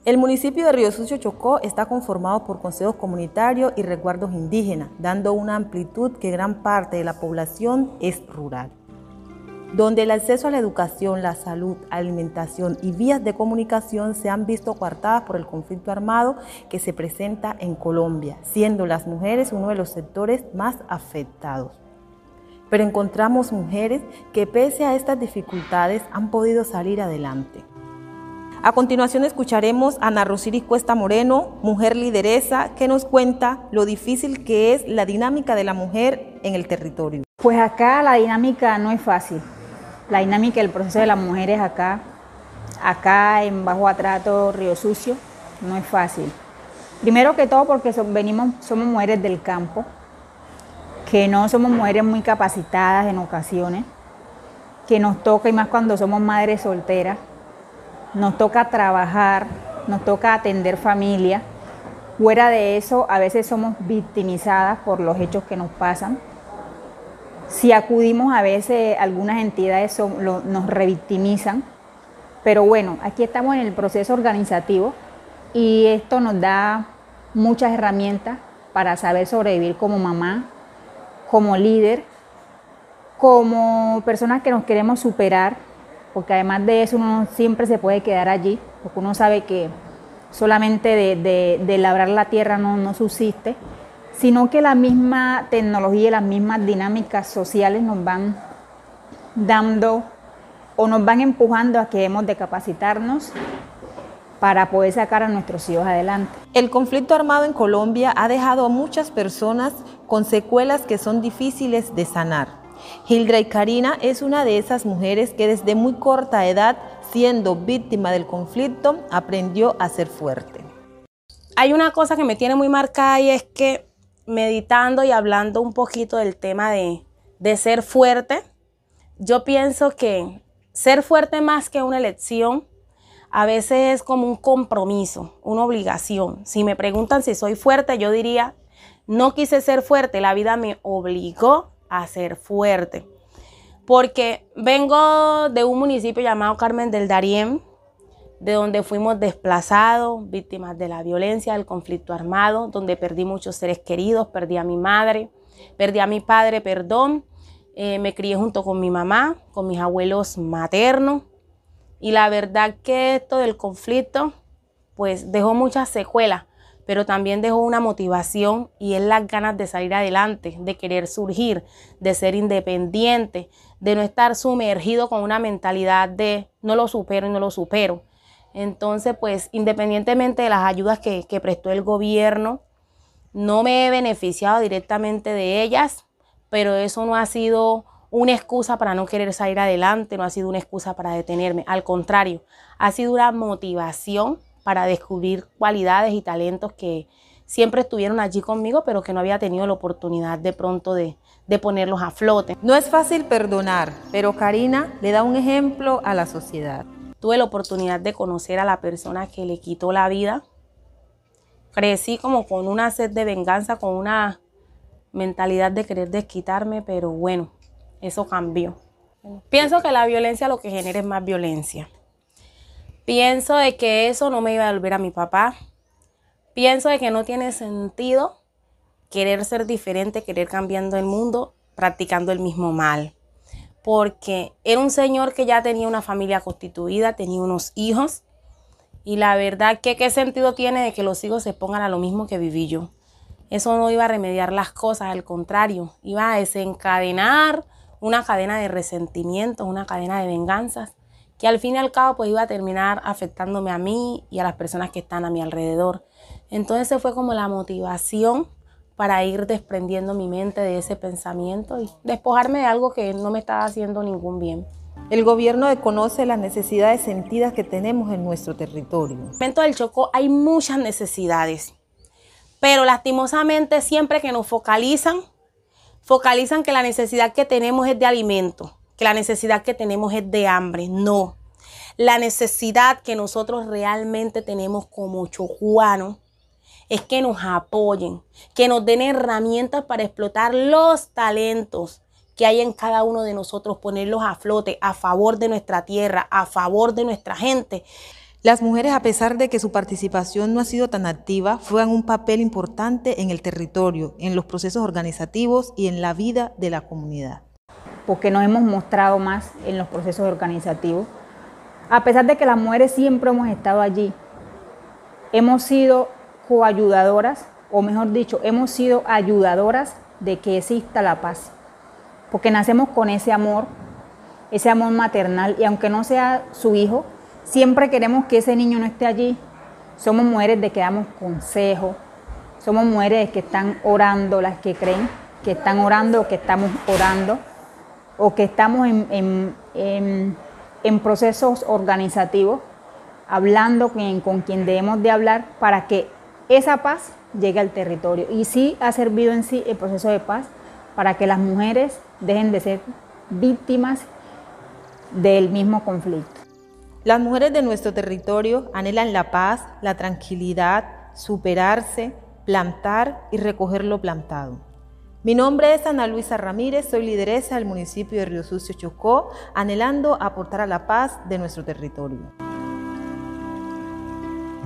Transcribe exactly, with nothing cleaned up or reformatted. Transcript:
El municipio de Río Sucio, Chocó, está conformado por consejos comunitarios y resguardos indígenas, dando una amplitud que gran parte de la población es rural, donde el acceso a la educación, la salud, alimentación y vías de comunicación se han visto coartadas por el conflicto armado que se presenta en Colombia, siendo las mujeres uno de los sectores más afectados. Pero encontramos mujeres que pese a estas dificultades han podido salir adelante. A continuación escucharemos a Ana Rosiris Cuesta Moreno, mujer lideresa, que nos cuenta lo difícil que es la dinámica de la mujer en el territorio. Pues acá la dinámica no es fácil. La dinámica del proceso de las mujeres acá, acá en Bajo Atrato, Río Sucio, no es fácil. Primero que todo porque so, venimos, somos mujeres del campo, que no somos mujeres muy capacitadas en ocasiones, que nos toca, y más cuando somos madres solteras, nos toca trabajar, nos toca atender familia. Fuera de eso, a veces somos victimizadas por los hechos que nos pasan. Si acudimos a veces, algunas entidades son, lo, nos revictimizan. Pero bueno, aquí estamos en el proceso organizativo y esto nos da muchas herramientas para saber sobrevivir como mamá, como líder, como personas que nos queremos superar, porque además de eso uno siempre se puede quedar allí, porque uno sabe que solamente de, de, de labrar la tierra no, no subsiste, sino que la misma tecnología y las mismas dinámicas sociales nos van dando o nos van empujando a que hemos de capacitarnos para poder sacar a nuestros hijos adelante. El conflicto armado en Colombia ha dejado a muchas personas con secuelas que son difíciles de sanar. Hildray Karina es una de esas mujeres que desde muy corta edad, siendo víctima del conflicto, aprendió a ser fuerte. Hay una cosa que me tiene muy marcada y es que meditando y hablando un poquito del tema de, de ser fuerte, yo pienso que ser fuerte más que una elección, a veces es como un compromiso, una obligación. Si me preguntan si soy fuerte, yo diría, no quise ser fuerte, la vida me obligó a ser fuerte, porque vengo de un municipio llamado Carmen del Darién, de donde fuimos desplazados, víctimas de la violencia, del conflicto armado, donde perdí muchos seres queridos, perdí a mi madre, perdí a mi padre, perdón, eh, me crié junto con mi mamá, con mis abuelos maternos, y la verdad que esto del conflicto pues dejó muchas secuelas, pero también dejó una motivación y es las ganas de salir adelante, de querer surgir, de ser independiente, de no estar sumergido con una mentalidad de no lo supero y no lo supero. Entonces, pues, independientemente de las ayudas que, que prestó el gobierno, no me he beneficiado directamente de ellas, pero eso no ha sido una excusa para no querer salir adelante, no ha sido una excusa para detenerme. Al contrario, ha sido una motivación para descubrir cualidades y talentos que siempre estuvieron allí conmigo, pero que no había tenido la oportunidad de pronto de, de ponerlos a flote. No es fácil perdonar, pero Karina le da un ejemplo a la sociedad. Tuve la oportunidad de conocer a la persona que le quitó la vida. Crecí como con una sed de venganza, con una mentalidad de querer desquitarme, pero bueno, eso cambió. Pienso que la violencia lo que genera es más violencia. Pienso de que eso no me iba a devolver a mi papá. Pienso de que no tiene sentido querer ser diferente, querer cambiando el mundo, practicando el mismo mal. Porque era un señor que ya tenía una familia constituida, tenía unos hijos. Y la verdad que qué sentido tiene de que los hijos se pongan a lo mismo que viví yo. Eso no iba a remediar las cosas, al contrario, iba a desencadenar una cadena de resentimientos, una cadena de venganzas, que al fin y al cabo pues iba a terminar afectándome a mí y a las personas que están a mi alrededor. Entonces esa fue como la motivación para ir desprendiendo mi mente de ese pensamiento y despojarme de algo que no me estaba haciendo ningún bien. El gobierno desconoce las necesidades sentidas que tenemos en nuestro territorio. En el momento del Chocó hay muchas necesidades, pero lastimosamente siempre que nos focalizan, focalizan que la necesidad que tenemos es de alimento, que la necesidad que tenemos es de hambre. No, la necesidad que nosotros realmente tenemos como chocuanos es que nos apoyen, que nos den herramientas para explotar los talentos que hay en cada uno de nosotros, ponerlos a flote a favor de nuestra tierra, a favor de nuestra gente. Las mujeres, a pesar de que su participación no ha sido tan activa, juegan un papel importante en el territorio, en los procesos organizativos y en la vida de la comunidad. Porque nos hemos mostrado más en los procesos organizativos. A pesar de que las mujeres siempre hemos estado allí, hemos sido coayudadoras, o mejor dicho, hemos sido ayudadoras de que exista la paz. Porque nacemos con ese amor, ese amor maternal, y aunque no sea su hijo, siempre queremos que ese niño no esté allí. Somos mujeres de que damos consejos, somos mujeres que están orando, las que creen que están orando o que estamos orando, o que estamos en, en, en, en procesos organizativos, hablando con, con quien debemos de hablar para que esa paz llegue al territorio. Y sí ha servido en sí el proceso de paz para que las mujeres dejen de ser víctimas del mismo conflicto. Las mujeres de nuestro territorio anhelan la paz, la tranquilidad, superarse, plantar y recoger lo plantado. Mi nombre es Ana Luisa Ramírez, soy lideresa del municipio de Río Sucio, Chocó, anhelando aportar a la paz de nuestro territorio.